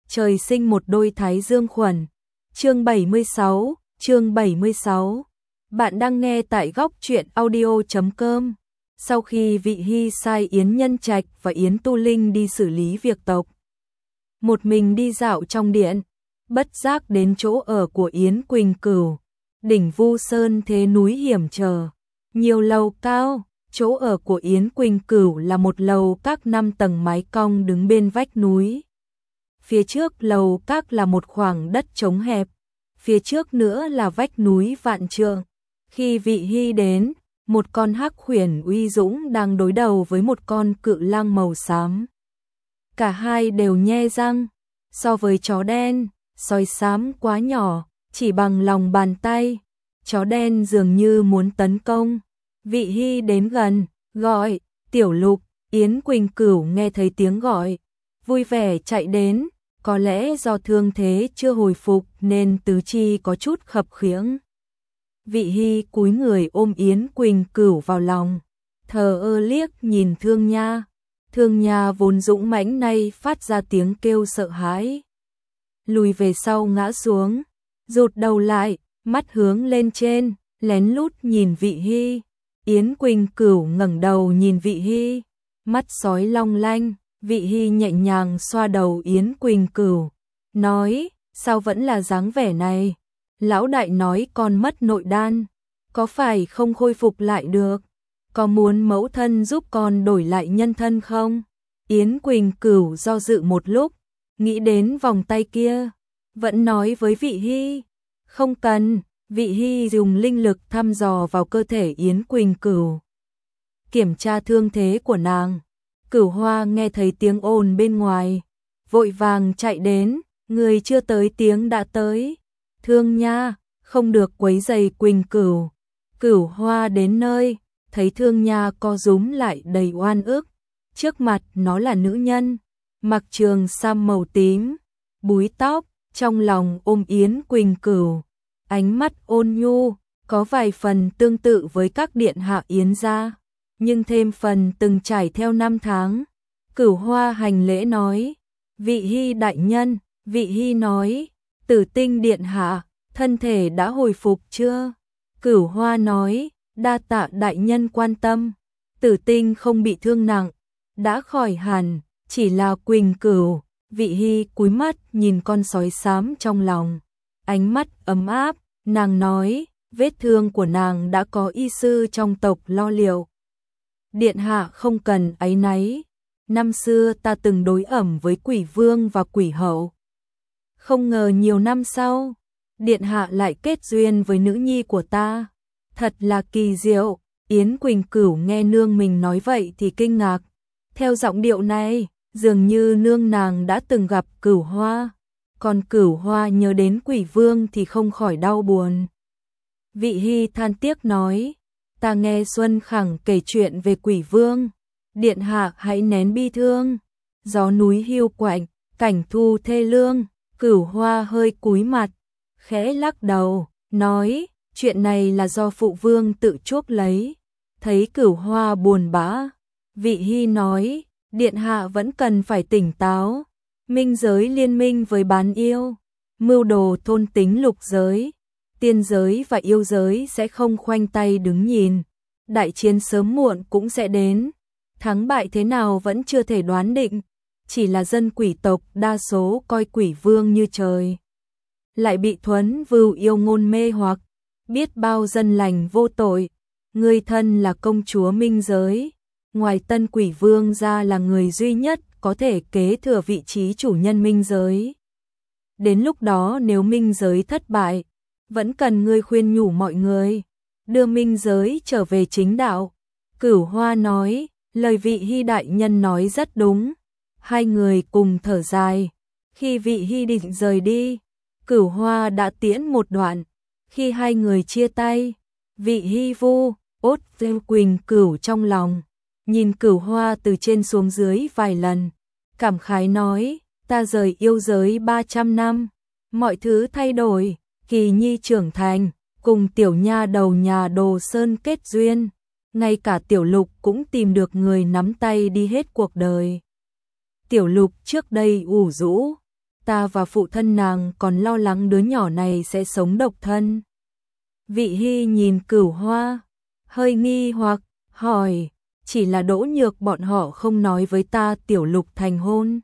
trời sinh một đôi thái dương khuẩn. Chương 76. Bạn đang nghe tại góc truyện audio.com. Sau khi Vị Hy sai Yến Nhân Trạch và Yến Tu Linh đi xử lý việc tộc, một mình đi dạo trong điện, bất giác đến chỗ ở của Yến Quỳnh Cửu. Đỉnh Vu Sơn thế núi hiểm trở, nhiều lầu cao. Chỗ ở của Yến Quỳnh Cửu là một lầu các 5 tầng mái cong đứng bên vách núi. Phía trước lầu các là một khoảng đất trống hẹp, phía trước nữa là vách núi vạn trượng. Khi Vị Hy đến, một con hắc huyền uy dũng đang đối đầu với một con cự lang màu xám. Cả hai đều nhe răng, so với chó đen, sói xám quá nhỏ, chỉ bằng lòng bàn tay. Chó đen dường như muốn tấn công. Vị Hy đến gần, gọi, Tiểu Lục. Yến Quỳnh Cửu nghe thấy tiếng gọi, vui vẻ chạy đến, có lẽ do thương thế chưa hồi phục nên tứ chi có chút khập khiễng. Vị Hy cúi người ôm Yến Quỳnh Cửu vào lòng, thờ ơ liếc nhìn Thương Nha. Thương Nha vốn dũng mãnh nay phát ra tiếng kêu sợ hãi, lùi về sau ngã xuống, rụt đầu lại, mắt hướng lên trên, lén lút nhìn Vị Hy. Yến Quỳnh Cửu ngẩng đầu nhìn Vị Hy, mắt sói long lanh. Vị Hy nhẹ nhàng xoa đầu Yến Quỳnh Cửu, nói, sao vẫn là dáng vẻ này? Lão đại nói con mất nội đan, có phải không khôi phục lại được? Có muốn mẫu thân giúp con đổi lại nhân thân không? Yến Quỳnh Cửu do dự một lúc, nghĩ đến vòng tay kia, vẫn nói với Vị Hy, không cần. Vị Hy dùng linh lực thăm dò vào cơ thể Yến Quỳnh Cửu, kiểm tra thương thế của nàng. Cửu Hoa nghe thấy tiếng ồn bên ngoài, vội vàng chạy đến, người chưa tới tiếng đã tới. Thương Nha, không được quấy rầy Quỳnh Cửu. Cửu Hoa đến nơi, thấy Thương Nha co rúm lại đầy oan ức. Trước mặt nó là nữ nhân, mặc trường sam màu tím, búi tóc, trong lòng ôm Yến Quỳnh Cửu. Ánh mắt ôn nhu, có vài phần tương tự với các điện hạ Yến gia, nhưng thêm phần từng trải theo năm tháng. Cửu Hoa hành lễ nói, Vị Hy đại nhân. Vị Hy nói, Tử Tinh điện hạ, thân thể đã hồi phục chưa? Cửu Hoa nói, đa tạ đại nhân quan tâm, Tử Tinh không bị thương nặng, đã khỏi hẳn, chỉ là Quỳnh Cửu. Vị Hy cúi mắt nhìn con sói xám trong lòng, ánh mắt ấm áp, nàng nói, vết thương của nàng đã có y sư trong tộc lo liệu. Điện hạ không cần áy náy, năm xưa ta từng đối ẩm với Quỷ Vương và Quỷ Hậu. Không ngờ nhiều năm sau, điện hạ lại kết duyên với nữ nhi của ta, thật là kỳ diệu. Yến Quỳnh Cửu nghe nương mình nói vậy thì kinh ngạc, theo giọng điệu này, dường như nương nàng đã từng gặp Cửu Hoa. Còn Cửu Hoa nhớ đến Quỷ Vương thì không khỏi đau buồn. Vị Hy than tiếc nói, ta nghe Xuân Khẳng kể chuyện về Quỷ Vương, điện hạ hãy nén bi thương. Gió núi hiu quạnh, cảnh thu thê lương. Cửu Hoa hơi cúi mặt, khẽ lắc đầu, nói, chuyện này là do phụ vương tự chuốc lấy. Thấy Cửu Hoa buồn bã, Vị Hy nói, điện hạ vẫn cần phải tỉnh táo. Minh giới liên minh với bán yêu, mưu đồ thôn tính lục giới, tiên giới và yêu giới sẽ không khoanh tay đứng nhìn. Đại chiến sớm muộn cũng sẽ đến, thắng bại thế nào vẫn chưa thể đoán định. Chỉ là dân quỷ tộc đa số coi Quỷ Vương như trời, lại bị Thuấn Vưu yêu ngôn mê hoặc, biết bao dân lành vô tội. Người thân là công chúa minh giới, ngoài Tân Quỷ Vương ra là người duy nhất có thể kế thừa vị trí chủ nhân minh giới. Đến lúc đó nếu minh giới thất bại, vẫn cần ngươi khuyên nhủ mọi người, đưa minh giới trở về chính đạo. Cửu Hoa nói, lời Vị Hy đại nhân nói rất đúng. Hai người cùng thở dài. Khi Vị Hy định rời đi, Cửu Hoa đã tiễn một đoạn. Khi hai người chia tay, Vị Hy vu ốt Quỳnh Cửu trong lòng, nhìn Cửu Hoa từ trên xuống dưới vài lần, cảm khái nói, ta rời yêu giới 300 năm, mọi thứ thay đổi, Kỳ Nhi trưởng thành, cùng tiểu nha đầu nhà Đồ Sơn kết duyên, ngay cả Tiểu Lục cũng tìm được người nắm tay đi hết cuộc đời. Tiểu Lục trước đây ủ rũ, ta và phụ thân nàng còn lo lắng đứa nhỏ này sẽ sống độc thân. Vị Hy nhìn Cửu Hoa, hơi nghi hoặc, hỏi, chỉ là Đỗ Nhược bọn họ không nói với ta Tiểu Lục thành hôn.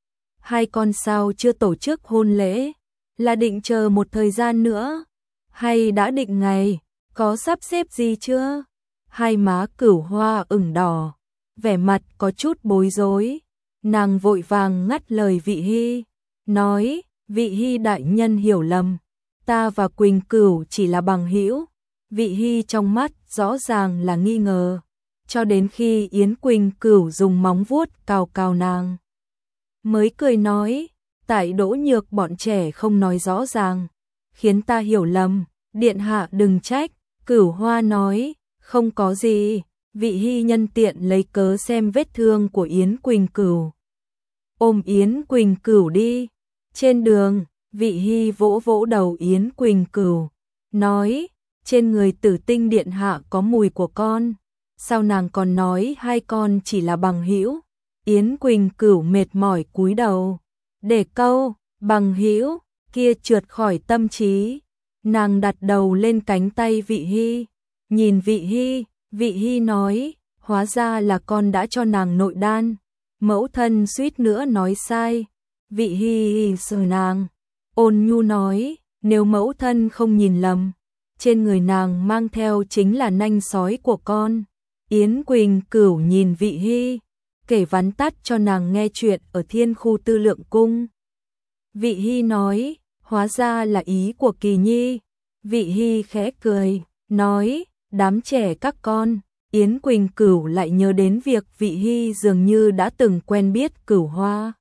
Hai con sao chưa tổ chức hôn lễ, là định chờ một thời gian nữa, hay đã định ngày, có sắp xếp gì chưa? Hai má Cửu Hoa ửng đỏ, vẻ mặt có chút bối rối, nàng vội vàng ngắt lời Vị Hy, nói, Vị Hy đại nhân hiểu lầm, ta và Quỳnh Cửu chỉ là bằng hữu. Vị Hy trong mắt rõ ràng là nghi ngờ, cho đến khi Yến Quỳnh Cửu dùng móng vuốt cào cào nàng, mới cười nói, tại Đỗ Nhược bọn trẻ không nói rõ ràng, khiến ta hiểu lầm, điện hạ đừng trách. Cửu Hoa nói, không có gì. Vị Hy nhân tiện lấy cớ xem vết thương của Yến Quỳnh Cửu, ôm Yến Quỳnh Cửu đi. Trên đường, Vị Hy vỗ vỗ đầu Yến Quỳnh Cửu, nói, trên người Tử Tinh điện hạ có mùi của con, sao nàng còn nói hai con chỉ là bằng hữu? Yến Quỳnh Cửu mệt mỏi cúi đầu, để câu bằng hữu kia trượt khỏi tâm trí. Nàng đặt đầu lên cánh tay Vị Hy, nhìn Vị Hy. Vị Hy nói, hóa ra là con đã cho nàng nội đan, mẫu thân suýt nữa nói sai. Vị Hy sờ nàng, ôn nhu nói, nếu mẫu thân không nhìn lầm, trên người nàng mang theo chính là nanh sói của con. Yến Quỳnh Cửu nhìn Vị Hy, kể vắn tắt cho nàng nghe chuyện ở Thiên Khu Tư Lượng Cung. Vị Hy nói, hóa ra là ý của Kỳ Nhi. Vị Hy khẽ cười, nói, đám trẻ các con. Yến Quỳnh Cửu lại nhớ đến việc Vị Hy dường như đã từng quen biết Cửu Hoa.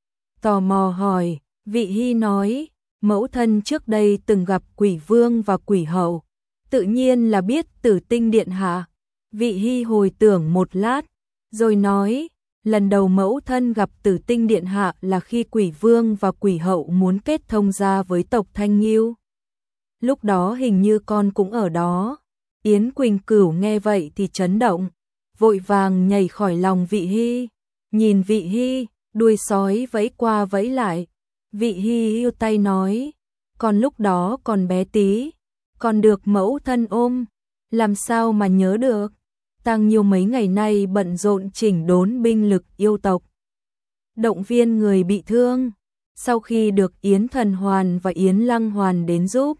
Tò mò hỏi, Vị Hy nói, mẫu thân trước đây từng gặp Quỷ Vương và Quỷ Hậu, tự nhiên là biết Tử Tinh điện hạ. Vị Hy hồi tưởng một lát, rồi nói, lần đầu mẫu thân gặp Tử Tinh điện hạ là khi Quỷ Vương và Quỷ Hậu muốn kết thông gia với tộc Thanh Nghiêu. Lúc đó hình như con cũng ở đó. Yến Quỳnh Cửu nghe vậy thì chấn động, vội vàng nhảy khỏi lòng Vị Hy, nhìn Vị Hy, đuôi sói vẫy qua vẫy lại. Vị Hy yêu tay nói, con lúc đó còn bé tí, còn được mẫu thân ôm, làm sao mà nhớ được. Tang Nhiêu mấy ngày nay bận rộn chỉnh đốn binh lực yêu tộc, động viên người bị thương. Sau khi được Yến Thần Hoàn và Yến Lăng Hoàn đến giúp,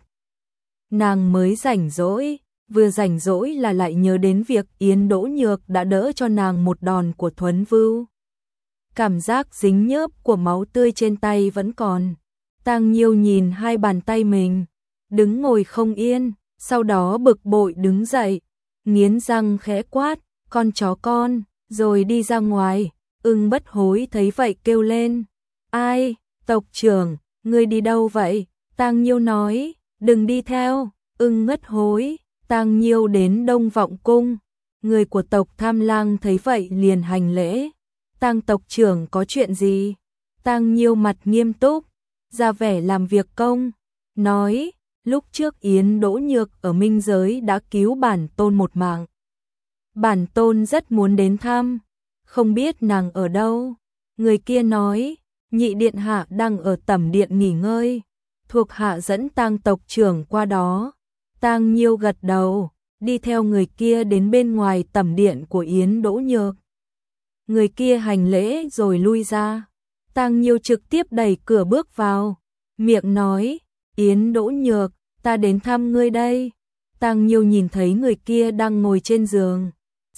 nàng mới rảnh rỗi. Vừa rảnh rỗi là lại nhớ đến việc Yến Đỗ Nhược đã đỡ cho nàng một đòn của Thuấn Vưu. Cảm giác dính nhớp của máu tươi trên tay vẫn còn. Tang Nhiêu nhìn hai bàn tay mình, đứng ngồi không yên, sau đó bực bội đứng dậy, nghiến răng khẽ quát, con chó con, rồi đi ra ngoài. Ưng Bất Hối thấy vậy kêu lên, ai, tộc trưởng, ngươi đi đâu vậy? Tang Nhiêu nói, đừng đi theo. Ưng Bất Hối, Tang Nhiêu đến Đông Vọng Cung, người của tộc Tham Lang thấy vậy liền hành lễ. Tang tộc trưởng có chuyện gì? Tang Nhiêu mặt nghiêm túc, ra vẻ làm việc công, nói, lúc trước Yến Đỗ Nhược ở Minh Giới đã cứu bản tôn một mạng. Bản tôn rất muốn đến thăm, không biết nàng ở đâu. Người kia nói, nhị điện hạ đang ở tẩm điện nghỉ ngơi, thuộc hạ dẫn Tang tộc trưởng qua đó. Tang Nhiêu gật đầu, đi theo người kia đến bên ngoài tẩm điện của Yến Đỗ Nhược. Người kia hành lễ rồi lui ra. Tang Nhiêu trực tiếp đẩy cửa bước vào, miệng nói, Yến Đỗ Nhược, ta đến thăm ngươi đây. Tang Nhiêu nhìn thấy người kia đang ngồi trên giường.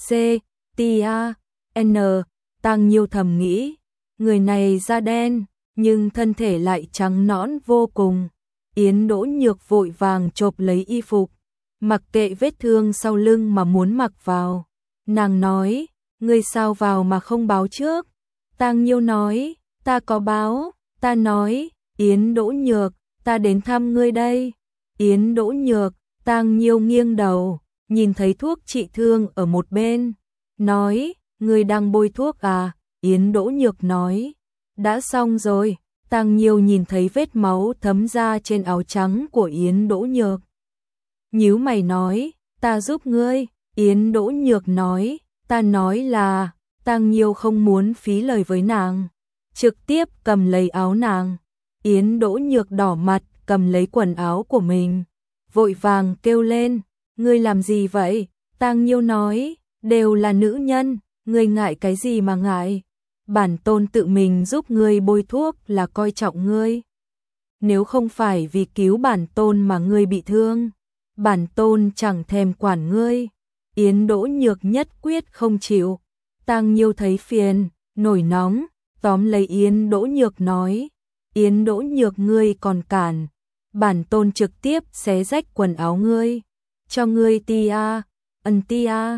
C.T.A.N. Tang Nhiêu thầm nghĩ, người này da đen, nhưng thân thể lại trắng nõn vô cùng. Yến Đỗ Nhược vội vàng chộp lấy y phục, mặc kệ vết thương sau lưng mà muốn mặc vào. Nàng nói, ngươi sao vào mà không báo trước? Tang Nhiêu nói, ta có báo. Ta nói, Yến Đỗ Nhược, ta đến thăm ngươi đây. Yến Đỗ Nhược, Tang Nhiêu nghiêng đầu, nhìn thấy thuốc trị thương ở một bên, nói, ngươi đang bôi thuốc à? Yến Đỗ Nhược nói, đã xong rồi. Tang Nhiêu nhìn thấy vết máu thấm ra trên áo trắng của Yến Đỗ Nhược, nhíu mày nói, ta giúp ngươi. Yến Đỗ Nhược nói, ta nói là. Tang Nhiêu không muốn phí lời với nàng, trực tiếp cầm lấy áo nàng, Yến Đỗ Nhược đỏ mặt, cầm lấy quần áo của mình, vội vàng kêu lên, ngươi làm gì vậy? Tang Nhiêu nói, đều là nữ nhân, ngươi ngại cái gì mà ngại? Bản tôn tự mình giúp ngươi bôi thuốc là coi trọng ngươi. Nếu không phải vì cứu bản tôn mà ngươi bị thương, bản tôn chẳng thèm quản ngươi. Yến Đỗ Nhược nhất quyết không chịu. Tang Nhiêu thấy phiền, nổi nóng, tóm lấy Yến Đỗ Nhược nói, Yến Đỗ Nhược ngươi còn cản, bản tôn trực tiếp xé rách quần áo ngươi, cho ngươi tia, tia,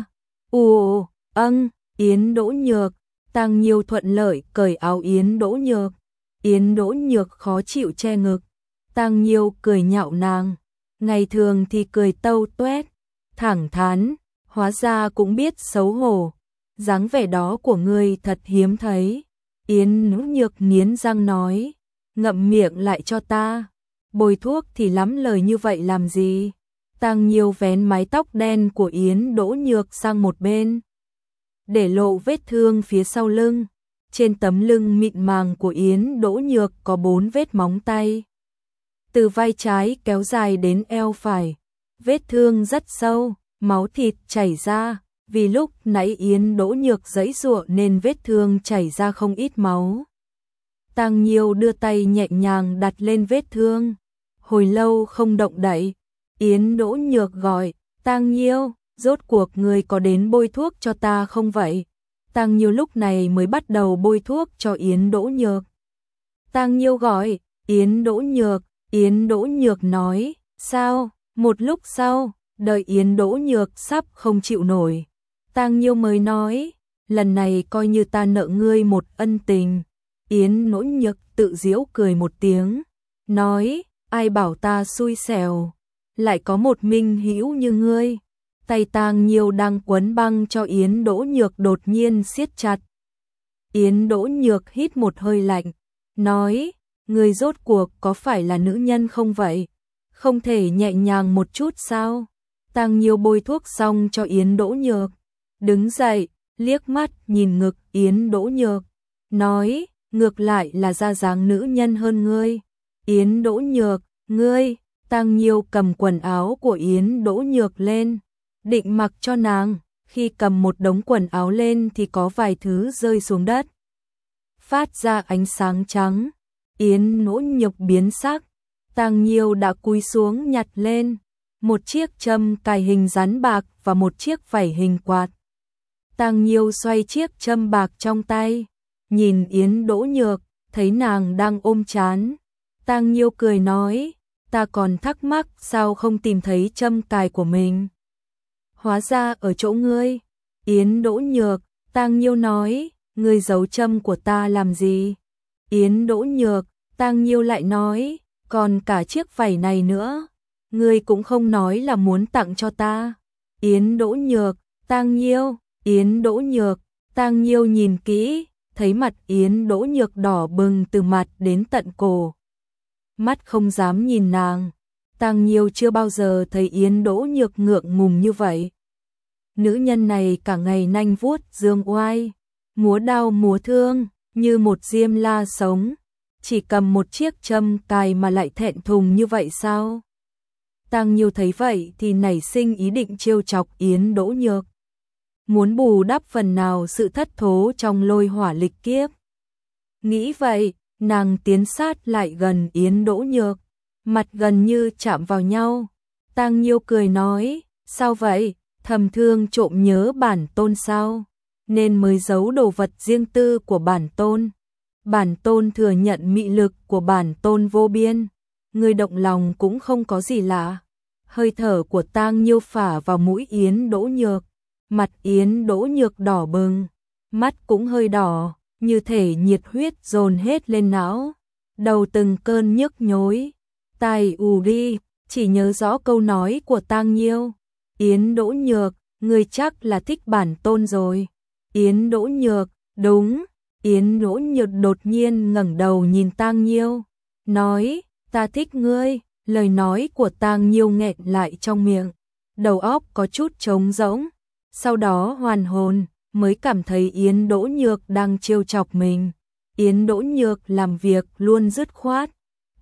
Yến Đỗ Nhược. Tang Nhiêu thuận lợi cởi áo Yến Đỗ Nhược. Yến Đỗ Nhược khó chịu che ngực. Tang Nhiêu cười nhạo nàng, ngày thường thì cười tâu tuét, thẳng thắn, hóa ra cũng biết xấu hổ. Dáng vẻ đó của ngươi thật hiếm thấy. Yến Đỗ Nhược nghiến răng nói, ngậm miệng lại cho ta. Bôi thuốc thì lắm lời như vậy làm gì? Tang Nhiêu vén mái tóc đen của Yến Đỗ Nhược sang một bên, để lộ vết thương phía sau lưng. Trên tấm lưng mịn màng của Yến Đỗ Nhược có 4 vết móng tay, từ vai trái kéo dài đến eo phải. Vết thương rất sâu, máu thịt chảy ra. Vì lúc nãy Yến Đỗ Nhược giãy giụa nên vết thương chảy ra không ít máu. Tang Nhiêu đưa tay nhẹ nhàng đặt lên vết thương, hồi lâu không động đậy. Yến Đỗ Nhược gọi, Tang Nhiêu, rốt cuộc người có đến bôi thuốc cho ta không vậy? Tang Nhiêu lúc này mới bắt đầu bôi thuốc cho Yến Đỗ Nhược. Tang Nhiêu gọi, Yến Đỗ Nhược nói, sao? Một lúc sau, đợi Yến Đỗ Nhược sắp không chịu nổi, Tang Nhiêu mới nói, lần này coi như ta nợ ngươi một ân tình. Yến Đỗ Nhược tự giễu cười một tiếng, nói, ai bảo ta xui xẻo, lại có một minh hữu như ngươi. Tay Tang Nhiêu đang quấn băng cho Yến Đỗ Nhược đột nhiên siết chặt. Yến Đỗ Nhược hít một hơi lạnh, nói, ngươi rốt cuộc có phải là nữ nhân không vậy? Không thể nhẹ nhàng một chút sao? Tang Nhiêu bôi thuốc xong cho Yến Đỗ Nhược, đứng dậy, liếc mắt nhìn ngực Yến Đỗ Nhược, nói, ngược lại là ra dáng nữ nhân hơn ngươi. Yến Đỗ Nhược, ngươi. Tang Nhiêu cầm quần áo của Yến Đỗ Nhược lên, định mặc cho nàng. Khi cầm một đống quần áo lên thì có vài thứ rơi xuống đất, phát ra ánh sáng trắng. Yến Đỗ Nhược biến sắc. Tang Nhiêu đã cúi xuống nhặt lên một chiếc châm cài hình rắn bạc và một chiếc vảy hình quạt. Tang Nhiêu xoay chiếc châm bạc trong tay, nhìn Yến Đỗ Nhược, thấy nàng đang ôm trán. Tang Nhiêu cười nói, ta còn thắc mắc sao không tìm thấy châm cài của mình. Hóa ra ở chỗ ngươi. Yến Đỗ Nhược. Tang Nhiêu nói, ngươi giấu châm của ta làm gì? Yến Đỗ Nhược. Tang Nhiêu lại nói, còn cả chiếc vảy này nữa, ngươi cũng không nói là muốn tặng cho ta. Yến Đỗ Nhược. Tang Nhiêu. Yến Đỗ Nhược. Tang Nhiêu nhìn kỹ, thấy mặt Yến Đỗ Nhược đỏ bừng từ mặt đến tận cổ, mắt không dám nhìn nàng. Tang Nhiêu chưa bao giờ thấy Yến Đỗ Nhược ngượng ngùng như vậy. Nữ nhân này cả ngày nanh vuốt dương oai, múa đao múa thương, như một diêm la sống, chỉ cầm một chiếc châm cài mà lại thẹn thùng như vậy sao? Tang Nhiêu thấy vậy thì nảy sinh ý định trêu chọc Yến Đỗ Nhược, muốn bù đắp phần nào sự thất thố trong lôi hỏa lịch kiếp. Nghĩ vậy, nàng tiến sát lại gần Yến Đỗ Nhược, mặt gần như chạm vào nhau. Tang Nhiêu cười nói, sao vậy, thầm thương trộm nhớ bản tôn sao, nên mới giấu đồ vật riêng tư của bản tôn. Bản tôn thừa nhận mị lực của bản tôn vô biên, người động lòng cũng không có gì lạ. Hơi thở của Tang Nhiêu phả vào mũi Yến Đỗ Nhược, mặt Yến Đỗ Nhược đỏ bừng, mắt cũng hơi đỏ, như thể nhiệt huyết dồn hết lên não, đầu từng cơn nhức nhối, tai ù đi, chỉ nhớ rõ câu nói của Tang Nhiêu, Yến Đỗ Nhược, ngươi chắc là thích bản tôn rồi. Yến Đỗ Nhược, đúng. Yến Đỗ Nhược đột nhiên ngẩng đầu nhìn Tang Nhiêu, nói, ta thích ngươi. Lời nói của Tang Nhiêu nghẹn lại trong miệng, đầu óc có chút trống rỗng, sau đó hoàn hồn, mới cảm thấy Yến Đỗ Nhược đang trêu chọc mình. Yến Đỗ Nhược làm việc luôn dứt khoát,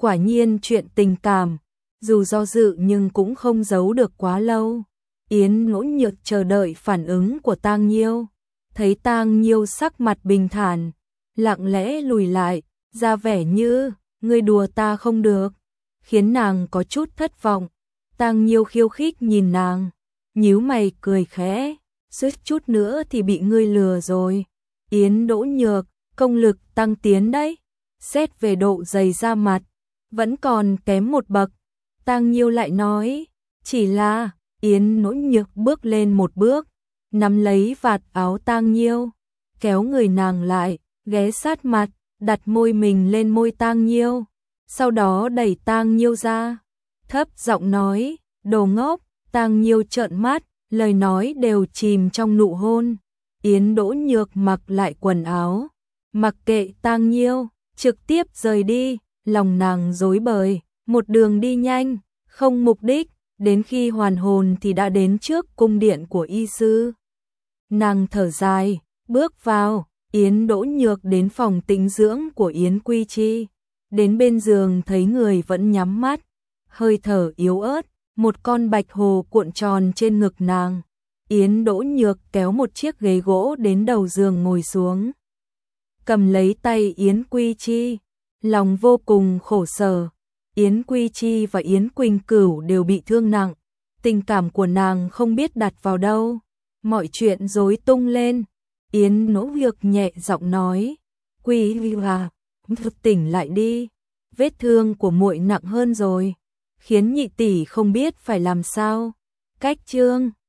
Quả nhiên chuyện tình cảm, dù do dự nhưng cũng không giấu được quá lâu. Yến Nỗ Nhược chờ đợi phản ứng của Tang Nhiêu, thấy Tang Nhiêu sắc mặt bình thản, lặng lẽ lùi lại, ra vẻ như, ngươi đùa ta không được, khiến nàng có chút thất vọng. Tang Nhiêu khiêu khích nhìn nàng, nhíu mày cười khẽ, suýt chút nữa thì bị ngươi lừa rồi. Yến Đỗ Nhược, công lực tăng tiến đấy, xét về độ dày da mặt, vẫn còn kém một bậc. Tang Nhiêu lại nói, chỉ là, Yến Đỗ Nhược bước lên một bước, nắm lấy vạt áo Tang Nhiêu, kéo người nàng lại, ghé sát mặt, đặt môi mình lên môi Tang Nhiêu, sau đó đẩy Tang Nhiêu ra, thấp giọng nói, đồ ngốc. Tang Nhiêu trợn mắt, lời nói đều chìm trong nụ hôn. Yến Đỗ Nhược mặc lại quần áo, mặc kệ Tang Nhiêu, trực tiếp rời đi, lòng nàng rối bời, một đường đi nhanh, không mục đích, đến khi hoàn hồn thì đã đến trước cung điện của y sư. Nàng thở dài, bước vào, Yến Đỗ Nhược đến phòng tĩnh dưỡng của Yến Quy Chi, đến bên giường thấy người vẫn nhắm mắt, hơi thở yếu ớt, một con bạch hồ cuộn tròn trên ngực nàng. Yến Đỗ Nhược kéo một chiếc ghế gỗ đến đầu giường ngồi xuống, cầm lấy tay Yến Quy Chi, lòng vô cùng khổ sở. Yến Quy Chi và Yến Quỳnh Cửu đều bị thương nặng, tình cảm của nàng không biết đặt vào đâu, mọi chuyện rối tung lên. Yến Nỗ Nhược nhẹ giọng nói, Quy à, tỉnh lại đi, vết thương của muội nặng hơn rồi, khiến nhị tỷ không biết phải làm sao. Cách chương